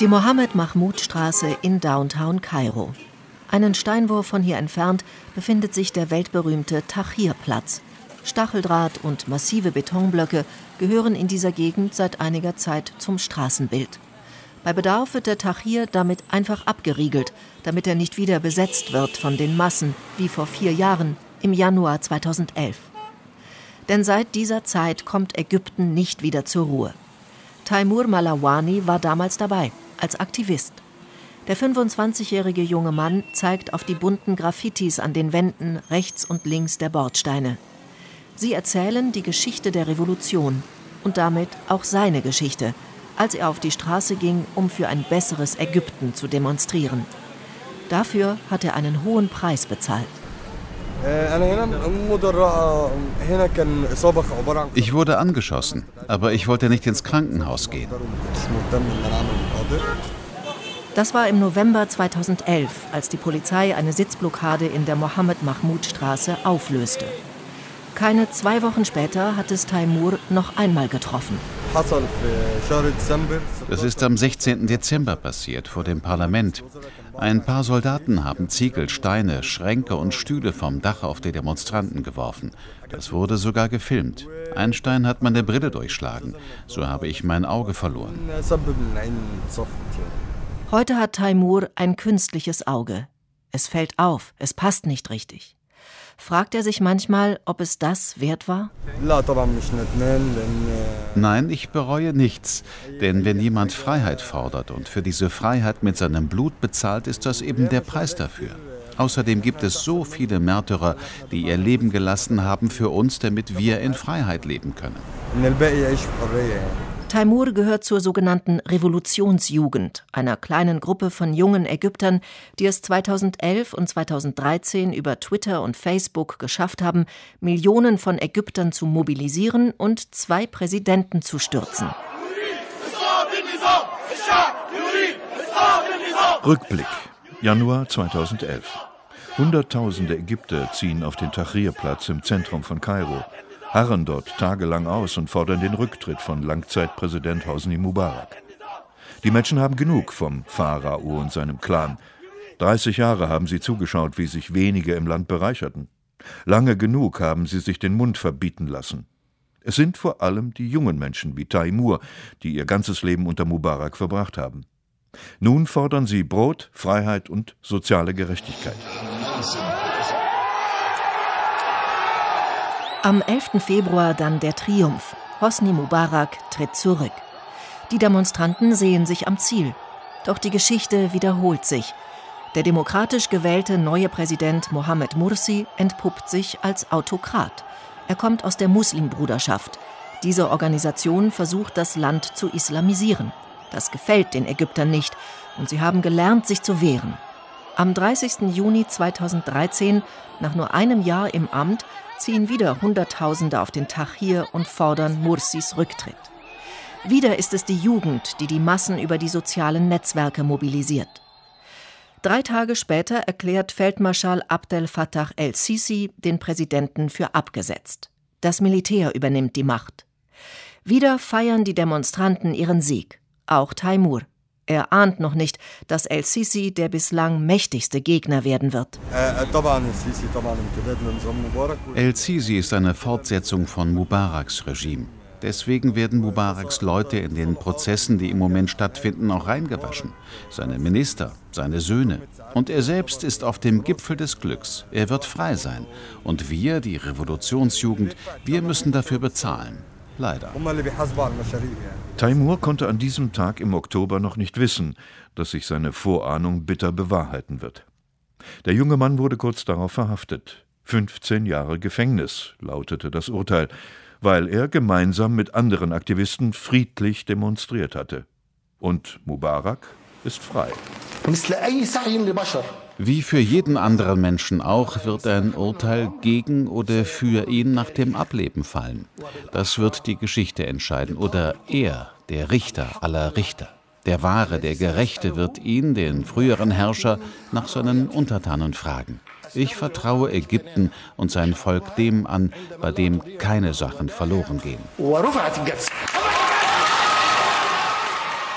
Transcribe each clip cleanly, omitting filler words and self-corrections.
Die Mohammed-Mahmoud-Straße in Downtown Kairo. Einen Steinwurf von hier entfernt befindet sich der weltberühmte Tahrir-Platz. Stacheldraht und massive Betonblöcke gehören in dieser Gegend seit einiger Zeit zum Straßenbild. Bei Bedarf wird der Tahrir damit einfach abgeriegelt, damit er nicht wieder besetzt wird von den Massen, wie vor 4 Jahren, im Januar 2011. Denn seit dieser Zeit kommt Ägypten nicht wieder zur Ruhe. Taimur Malawani war damals dabei, als Aktivist. Der 25-jährige junge Mann zeigt auf die bunten Graffitis an den Wänden rechts und links der Bordsteine. Sie erzählen die Geschichte der Revolution und damit auch seine Geschichte, als er auf die Straße ging, um für ein besseres Ägypten zu demonstrieren. Dafür hat er einen hohen Preis bezahlt. Ich wurde angeschossen, aber ich wollte nicht ins Krankenhaus gehen. Das war im November 2011, als die Polizei eine Sitzblockade in der Mohammed-Mahmoud-Straße auflöste. Keine 2 Wochen später hat es Taimur noch einmal getroffen. Das ist am 16. Dezember passiert, vor dem Parlament. Ein paar Soldaten haben Ziegel, Steine, Schränke und Stühle vom Dach auf die Demonstranten geworfen. Das wurde sogar gefilmt. Ein Stein hat meine Brille durchschlagen. So habe ich mein Auge verloren. Heute hat Taimur ein künstliches Auge. Es fällt auf, es passt nicht richtig. Fragt er sich manchmal, ob es das wert war? Nein, ich bereue nichts. Denn wenn jemand Freiheit fordert und für diese Freiheit mit seinem Blut bezahlt, ist das eben der Preis dafür. Außerdem gibt es so viele Märtyrer, die ihr Leben gelassen haben für uns, damit wir in Freiheit leben können. Taimur gehört zur sogenannten Revolutionsjugend, einer kleinen Gruppe von jungen Ägyptern, die es 2011 und 2013 über Twitter und Facebook geschafft haben, Millionen von Ägyptern zu mobilisieren und 2 Präsidenten zu stürzen. Rückblick, Januar 2011. Hunderttausende Ägypter ziehen auf den Tahrir-Platz im Zentrum von Kairo, harren dort tagelang aus und fordern den Rücktritt von Langzeitpräsident Hosni Mubarak. Die Menschen haben genug vom Pharao und seinem Clan. 30 Jahre haben sie zugeschaut, wie sich wenige im Land bereicherten. Lange genug haben sie sich den Mund verbieten lassen. Es sind vor allem die jungen Menschen wie Taimur, die ihr ganzes Leben unter Mubarak verbracht haben. Nun fordern sie Brot, Freiheit und soziale Gerechtigkeit. Am 11. Februar dann der Triumph. Hosni Mubarak tritt zurück. Die Demonstranten sehen sich am Ziel. Doch die Geschichte wiederholt sich. Der demokratisch gewählte neue Präsident Mohamed Mursi entpuppt sich als Autokrat. Er kommt aus der Muslimbruderschaft. Diese Organisation versucht, das Land zu islamisieren. Das gefällt den Ägyptern nicht und sie haben gelernt, sich zu wehren. Am 30. Juni 2013, nach nur einem Jahr im Amt, ziehen wieder Hunderttausende auf den Tahrir und fordern Mursis Rücktritt. Wieder ist es die Jugend, die die Massen über die sozialen Netzwerke mobilisiert. 3 Tage später erklärt Feldmarschall Abdel Fattah el-Sisi den Präsidenten für abgesetzt. Das Militär übernimmt die Macht. Wieder feiern die Demonstranten ihren Sieg, auch Taimur. Er ahnt noch nicht, dass el-Sisi der bislang mächtigste Gegner werden wird. El-Sisi ist eine Fortsetzung von Mubaraks Regime. Deswegen werden Mubaraks Leute in den Prozessen, die im Moment stattfinden, auch reingewaschen. Seine Minister, seine Söhne. Und er selbst ist auf dem Gipfel des Glücks. Er wird frei sein. Und wir, die Revolutionsjugend, wir müssen dafür bezahlen. Leider. Taimur konnte an diesem Tag im Oktober noch nicht wissen, dass sich seine Vorahnung bitter bewahrheiten wird. Der junge Mann wurde kurz darauf verhaftet. 15 Jahre Gefängnis lautete das Urteil, weil er gemeinsam mit anderen Aktivisten friedlich demonstriert hatte. Und Mubarak ist frei. Wie für jeden anderen Menschen auch, wird ein Urteil gegen oder für ihn nach dem Ableben fallen. Das wird die Geschichte entscheiden. Oder er, der Richter aller Richter. Der Wahre, der Gerechte wird ihn, den früheren Herrscher, nach seinen Untertanen fragen. Ich vertraue Ägypten und sein Volk dem an, bei dem keine Sachen verloren gehen.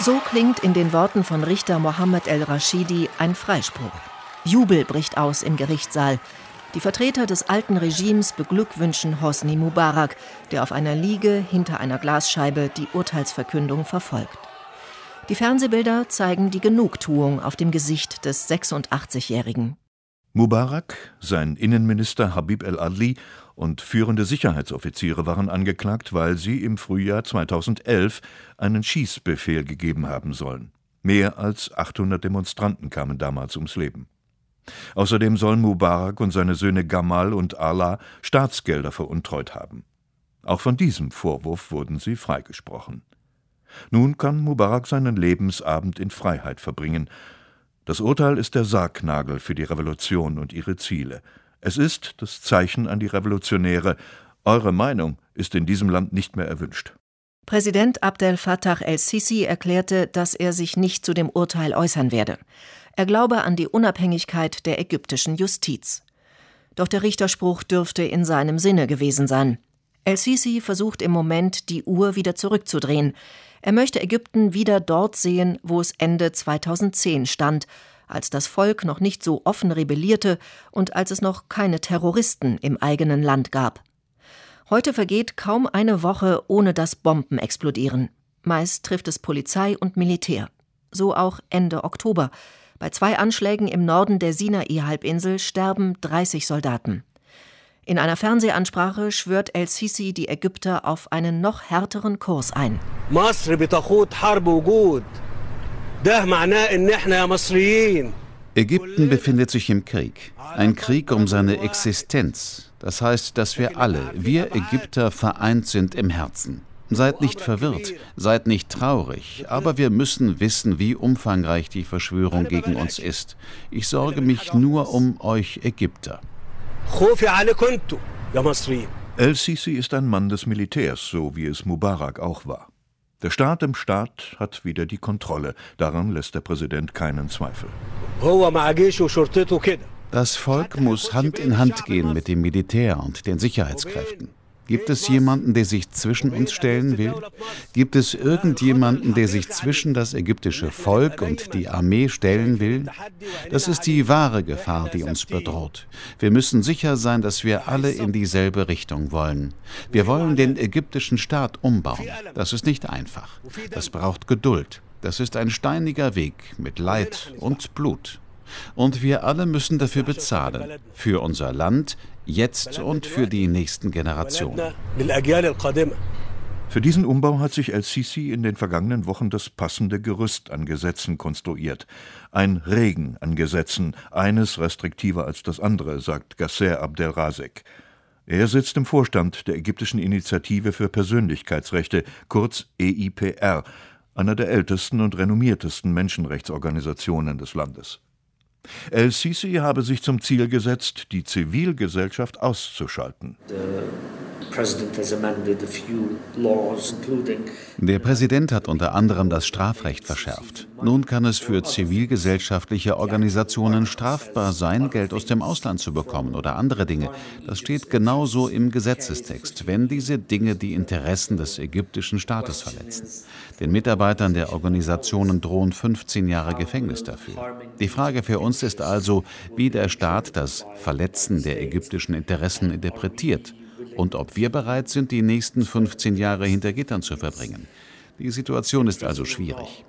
So klingt in den Worten von Richter Mohammed El-Rashidi ein Freispruch. Jubel bricht aus im Gerichtssaal. Die Vertreter des alten Regimes beglückwünschen Hosni Mubarak, der auf einer Liege hinter einer Glasscheibe die Urteilsverkündung verfolgt. Die Fernsehbilder zeigen die Genugtuung auf dem Gesicht des 86-Jährigen. Mubarak, sein Innenminister Habib el-Adli und führende Sicherheitsoffiziere waren angeklagt, weil sie im Frühjahr 2011 einen Schießbefehl gegeben haben sollen. Mehr als 800 Demonstranten kamen damals ums Leben. Außerdem sollen Mubarak und seine Söhne Gamal und Ala Staatsgelder veruntreut haben. Auch von diesem Vorwurf wurden sie freigesprochen. Nun kann Mubarak seinen Lebensabend in Freiheit verbringen. Das Urteil ist der Sargnagel für die Revolution und ihre Ziele. Es ist das Zeichen an die Revolutionäre: Eure Meinung ist in diesem Land nicht mehr erwünscht. Präsident Abdel Fattah el-Sisi erklärte, dass er sich nicht zu dem Urteil äußern werde. Er glaube an die Unabhängigkeit der ägyptischen Justiz. Doch der Richterspruch dürfte in seinem Sinne gewesen sein. El-Sisi versucht im Moment, die Uhr wieder zurückzudrehen. Er möchte Ägypten wieder dort sehen, wo es Ende 2010 stand, als das Volk noch nicht so offen rebellierte und als es noch keine Terroristen im eigenen Land gab. Heute vergeht kaum eine Woche, ohne dass Bomben explodieren. Meist trifft es Polizei und Militär. So auch Ende Oktober. Bei 2 Anschlägen im Norden der Sinai-Halbinsel sterben 30 Soldaten. In einer Fernsehansprache schwört El-Sisi die Ägypter auf einen noch härteren Kurs ein. Ägypten befindet sich im Krieg. Ein Krieg um seine Existenz. Das heißt, dass wir alle, wir Ägypter, vereint sind im Herzen. Seid nicht verwirrt, seid nicht traurig, aber wir müssen wissen, wie umfangreich die Verschwörung gegen uns ist. Ich sorge mich nur um euch Ägypter. El-Sisi ist ein Mann des Militärs, so wie es Mubarak auch war. Der Staat im Staat hat wieder die Kontrolle. Daran lässt der Präsident keinen Zweifel. Das Volk muss Hand in Hand gehen mit dem Militär und den Sicherheitskräften. Gibt es jemanden, der sich zwischen uns stellen will? Gibt es irgendjemanden, der sich zwischen das ägyptische Volk und die Armee stellen will? Das ist die wahre Gefahr, die uns bedroht. Wir müssen sicher sein, dass wir alle in dieselbe Richtung wollen. Wir wollen den ägyptischen Staat umbauen. Das ist nicht einfach. Das braucht Geduld. Das ist ein steiniger Weg mit Leid und Blut. Und wir alle müssen dafür bezahlen. Für unser Land, jetzt und für die nächsten Generationen. Für diesen Umbau hat sich El-Sisi in den vergangenen Wochen das passende Gerüst an Gesetzen konstruiert. Ein Regen an Gesetzen, eines restriktiver als das andere, sagt Gasser Abdelrazek. Er sitzt im Vorstand der ägyptischen Initiative für Persönlichkeitsrechte, kurz EIPR, einer der ältesten und renommiertesten Menschenrechtsorganisationen des Landes. El-Sisi habe sich zum Ziel gesetzt, die Zivilgesellschaft auszuschalten. Der Präsident hat unter anderem das Strafrecht verschärft. Nun kann es für zivilgesellschaftliche Organisationen strafbar sein, Geld aus dem Ausland zu bekommen oder andere Dinge. Das steht genauso im Gesetzestext, wenn diese Dinge die Interessen des ägyptischen Staates verletzen. Den Mitarbeitern der Organisationen drohen 15 Jahre Gefängnis dafür. Die Frage für uns ist also, wie der Staat das Verletzen der ägyptischen Interessen interpretiert und ob wir bereit sind, die nächsten 15 Jahre hinter Gittern zu verbringen. Die Situation ist also schwierig.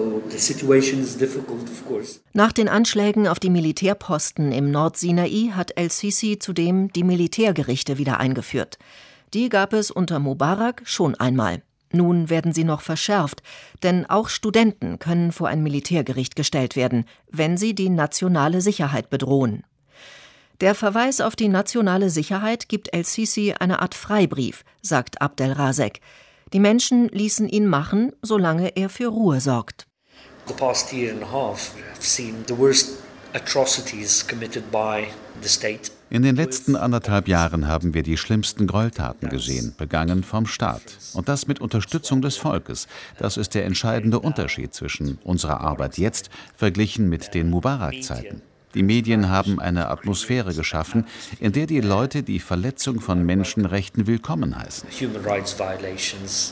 Nach den Anschlägen auf die Militärposten im Nordsinai hat El-Sisi zudem die Militärgerichte wieder eingeführt. Die gab es unter Mubarak schon einmal. Nun werden sie noch verschärft, denn auch Studenten können vor ein Militärgericht gestellt werden, wenn sie die nationale Sicherheit bedrohen. Der Verweis auf die nationale Sicherheit gibt El-Sisi eine Art Freibrief, sagt Abdelrazek. Die Menschen ließen ihn machen, solange er für Ruhe sorgt. The past year and a half have seen the worst atrocities committed by the state. In den letzten 1,5 Jahren haben wir die schlimmsten Gräueltaten gesehen, begangen vom Staat. Und das mit Unterstützung des Volkes. Das ist der entscheidende Unterschied zwischen unserer Arbeit jetzt verglichen mit den Mubarak-Zeiten. Die Medien haben eine Atmosphäre geschaffen, in der die Leute die Verletzung von Menschenrechten willkommen heißen.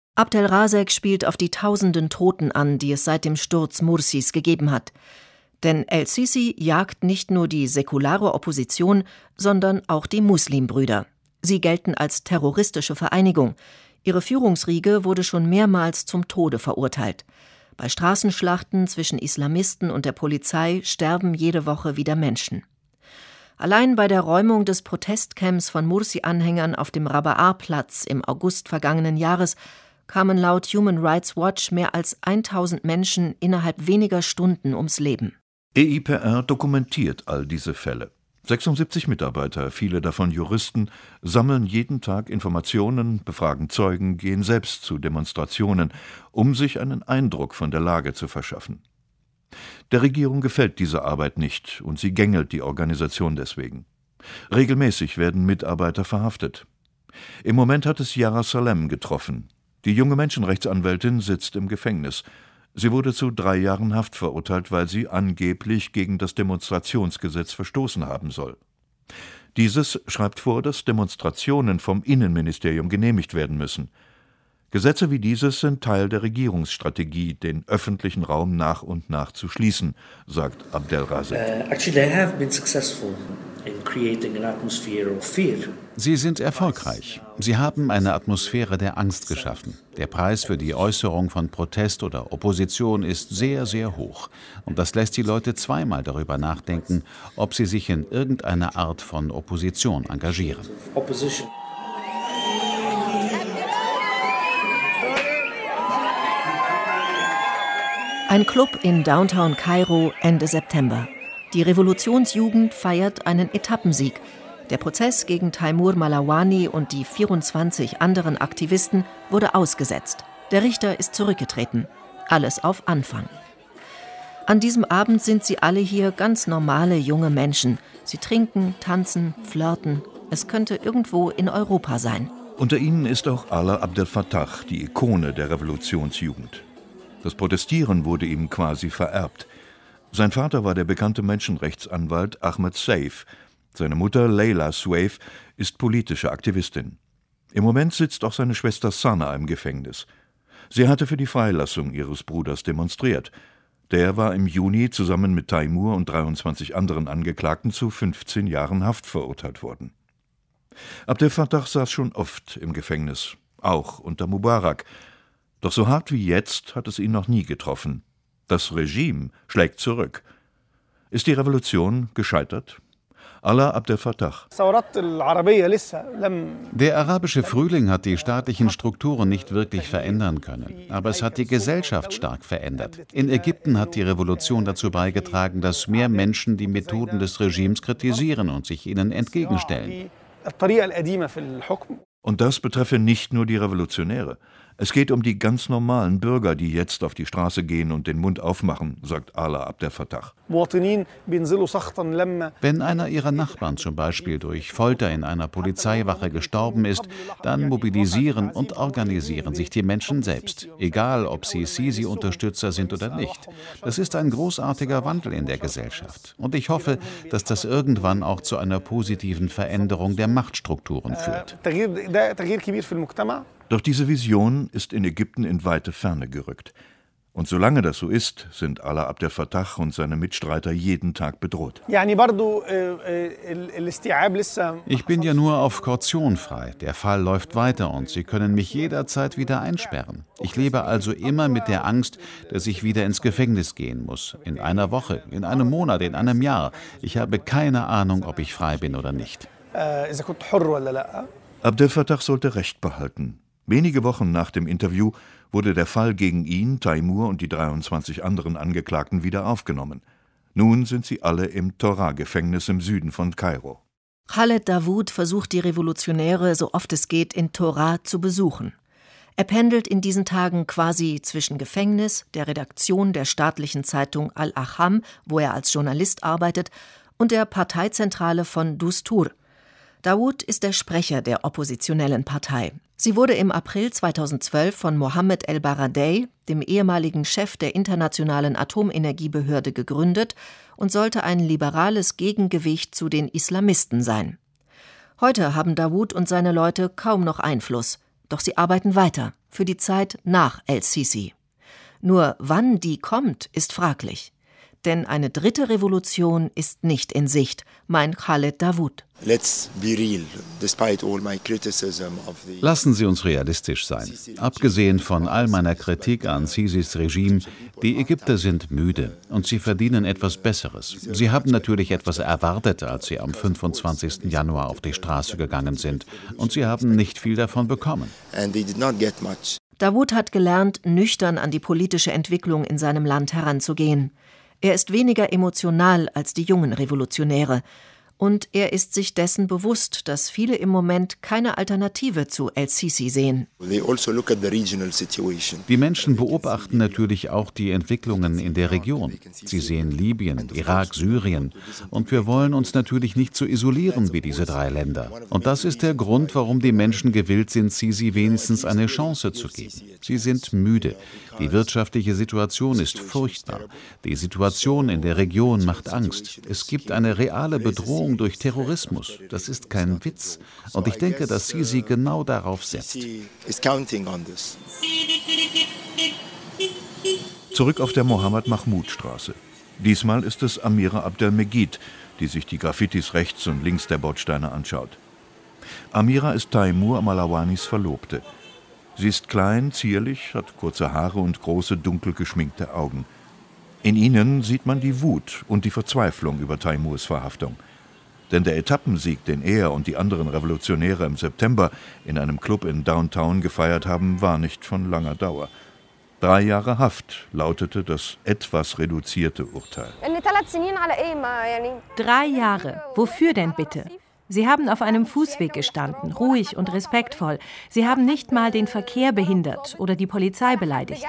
Abdelrazek spielt auf die tausenden Toten an, die es seit dem Sturz Mursis gegeben hat. Denn El-Sisi jagt nicht nur die säkulare Opposition, sondern auch die Muslimbrüder. Sie gelten als terroristische Vereinigung. Ihre Führungsriege wurde schon mehrmals zum Tode verurteilt. Bei Straßenschlachten zwischen Islamisten und der Polizei sterben jede Woche wieder Menschen. Allein bei der Räumung des Protestcamps von Mursi-Anhängern auf dem Rabaa-Platz im August vergangenen Jahres kamen laut Human Rights Watch mehr als 1000 Menschen innerhalb weniger Stunden ums Leben. EIPR dokumentiert all diese Fälle. 76 Mitarbeiter, viele davon Juristen, sammeln jeden Tag Informationen, befragen Zeugen, gehen selbst zu Demonstrationen, um sich einen Eindruck von der Lage zu verschaffen. Der Regierung gefällt diese Arbeit nicht und sie gängelt die Organisation deswegen. Regelmäßig werden Mitarbeiter verhaftet. Im Moment hat es Yara Salem getroffen. Die junge Menschenrechtsanwältin sitzt im Gefängnis. Sie wurde zu 3 Jahren Haft verurteilt, weil sie angeblich gegen das Demonstrationsgesetz verstoßen haben soll. Dieses schreibt vor, dass Demonstrationen vom Innenministerium genehmigt werden müssen. Gesetze wie dieses sind Teil der Regierungsstrategie, den öffentlichen Raum nach und nach zu schließen, sagt Abdelrazek. Sie sind erfolgreich. Sie haben eine Atmosphäre der Angst geschaffen. Der Preis für die Äußerung von Protest oder Opposition ist sehr, sehr hoch. Und das lässt die Leute zweimal darüber nachdenken, ob sie sich in irgendeiner Art von Opposition engagieren. Ein Club in Downtown Kairo Ende September. Die Revolutionsjugend feiert einen Etappensieg. Der Prozess gegen Taimur Malawani und die 24 anderen Aktivisten wurde ausgesetzt. Der Richter ist zurückgetreten. Alles auf Anfang. An diesem Abend sind sie alle hier ganz normale junge Menschen. Sie trinken, tanzen, flirten. Es könnte irgendwo in Europa sein. Unter ihnen ist auch Alaa Abdel Fattah, die Ikone der Revolutionsjugend. Das Protestieren wurde ihm quasi vererbt. Sein Vater war der bekannte Menschenrechtsanwalt Ahmed Seif. Seine Mutter Leila Sueif ist politische Aktivistin. Im Moment sitzt auch seine Schwester Sana im Gefängnis. Sie hatte für die Freilassung ihres Bruders demonstriert. Der war im Juni zusammen mit Taimur und 23 anderen Angeklagten zu 15 Jahren Haft verurteilt worden. Abdel Fattah saß schon oft im Gefängnis, auch unter Mubarak. Doch so hart wie jetzt hat es ihn noch nie getroffen. Das Regime schlägt zurück. Ist die Revolution gescheitert? Alaa Abdel Fattah. Der arabische Frühling hat die staatlichen Strukturen nicht wirklich verändern können. Aber es hat die Gesellschaft stark verändert. In Ägypten hat die Revolution dazu beigetragen, dass mehr Menschen die Methoden des Regimes kritisieren und sich ihnen entgegenstellen. Und das betreffe nicht nur die Revolutionäre. Es geht um die ganz normalen Bürger, die jetzt auf die Straße gehen und den Mund aufmachen, sagt Alaa Abdel Fattah. Wenn einer ihrer Nachbarn zum Beispiel durch Folter in einer Polizeiwache gestorben ist, dann mobilisieren und organisieren sich die Menschen selbst, egal ob sie Sisi-Unterstützer sind oder nicht. Das ist ein großartiger Wandel in der Gesellschaft. Und ich hoffe, dass das irgendwann auch zu einer positiven Veränderung der Machtstrukturen führt. Doch diese Vision ist in Ägypten in weite Ferne gerückt. Und solange das so ist, sind Alaa Abdel Fattah und seine Mitstreiter jeden Tag bedroht. Ich bin ja nur auf Kaution frei. Der Fall läuft weiter und Sie können mich jederzeit wieder einsperren. Ich lebe also immer mit der Angst, dass ich wieder ins Gefängnis gehen muss. In einer Woche, in einem Monat, in einem Jahr. Ich habe keine Ahnung, ob ich frei bin oder nicht. Abdel Fattah sollte Recht behalten. Wenige Wochen nach dem Interview wurde der Fall gegen ihn, Taimur und die 23 anderen Angeklagten wieder aufgenommen. Nun sind sie alle im Tora-Gefängnis im Süden von Kairo. Khaled Dawood versucht, die Revolutionäre, so oft es geht, in Tora zu besuchen. Er pendelt in diesen Tagen quasi zwischen Gefängnis, der Redaktion der staatlichen Zeitung Al-Aham, wo er als Journalist arbeitet, und der Parteizentrale von Dustur. Dawood ist der Sprecher der oppositionellen Partei. Sie wurde im April 2012 von Mohammed El-Baradei, dem ehemaligen Chef der Internationalen Atomenergiebehörde, gegründet und sollte ein liberales Gegengewicht zu den Islamisten sein. Heute haben Dawood und seine Leute kaum noch Einfluss. Doch sie arbeiten weiter, für die Zeit nach El-Sisi. Nur wann die kommt, ist fraglich. Denn eine dritte Revolution ist nicht in Sicht, meint Khaled Dawood. Lassen Sie uns realistisch sein. Abgesehen von all meiner Kritik an Sisis Regime, die Ägypter sind müde und sie verdienen etwas Besseres. Sie haben natürlich etwas erwartet, als sie am 25. Januar auf die Straße gegangen sind. Und sie haben nicht viel davon bekommen. Dawood hat gelernt, nüchtern an die politische Entwicklung in seinem Land heranzugehen. Er ist weniger emotional als die jungen Revolutionäre. Und er ist sich dessen bewusst, dass viele im Moment keine Alternative zu El-Sisi sehen. Die Menschen beobachten natürlich auch die Entwicklungen in der Region. Sie sehen Libyen, Irak, Syrien. Und wir wollen uns natürlich nicht so isolieren wie diese 3 Länder. Und das ist der Grund, warum die Menschen gewillt sind, Sisi wenigstens eine Chance zu geben. Sie sind müde. Die wirtschaftliche Situation ist furchtbar. Die Situation in der Region macht Angst. Es gibt eine reale Bedrohung durch Terrorismus. Das ist kein Witz. Und ich denke, dass Sisi genau darauf setzt. Zurück auf der Mohammed-Mahmoud-Straße. Diesmal ist es Amira Abdelmegid, die sich die Graffitis rechts und links der Bordsteine anschaut. Amira ist Taimur Malawanis Verlobte. Sie ist klein, zierlich, hat kurze Haare und große, dunkel geschminkte Augen. In ihnen sieht man die Wut und die Verzweiflung über Taimurs Verhaftung. Denn der Etappensieg, den er und die anderen Revolutionäre im September in einem Club in Downtown gefeiert haben, war nicht von langer Dauer. 3 Jahre Haft lautete das etwas reduzierte Urteil. 3 Jahre. Wofür denn bitte? Sie haben auf einem Fußweg gestanden, ruhig und respektvoll. Sie haben nicht mal den Verkehr behindert oder die Polizei beleidigt.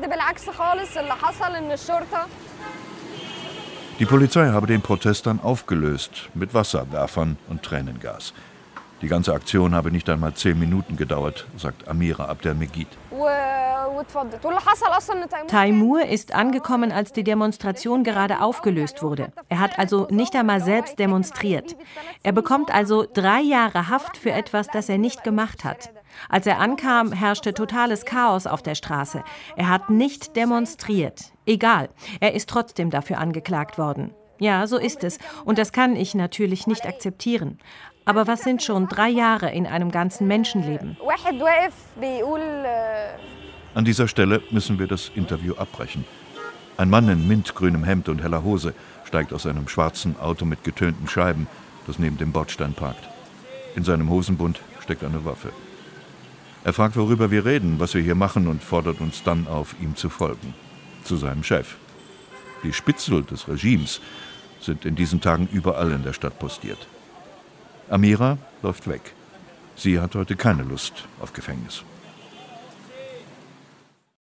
Die Polizei habe den Protest dann aufgelöst mit Wasserwerfern und Tränengas. Die ganze Aktion habe nicht einmal 10 Minuten gedauert, sagt Amira Abdelmegid. Taimur ist angekommen, als die Demonstration gerade aufgelöst wurde. Er hat also nicht einmal selbst demonstriert. Er bekommt also 3 Jahre Haft für etwas, das er nicht gemacht hat. Als er ankam, herrschte totales Chaos auf der Straße. Er hat nicht demonstriert. Egal, er ist trotzdem dafür angeklagt worden. Ja, so ist es. Und das kann ich natürlich nicht akzeptieren. Aber was sind schon 3 Jahre in einem ganzen Menschenleben? An dieser Stelle müssen wir das Interview abbrechen. Ein Mann in mintgrünem Hemd und heller Hose steigt aus einem schwarzen Auto mit getönten Scheiben, das neben dem Bordstein parkt. In seinem Hosenbund steckt eine Waffe. Er fragt, worüber wir reden, was wir hier machen und fordert uns dann auf, ihm zu folgen. Zu seinem Chef. Die Spitzel des Regimes sind in diesen Tagen überall in der Stadt postiert. Amira läuft weg. Sie hat heute keine Lust auf Gefängnis.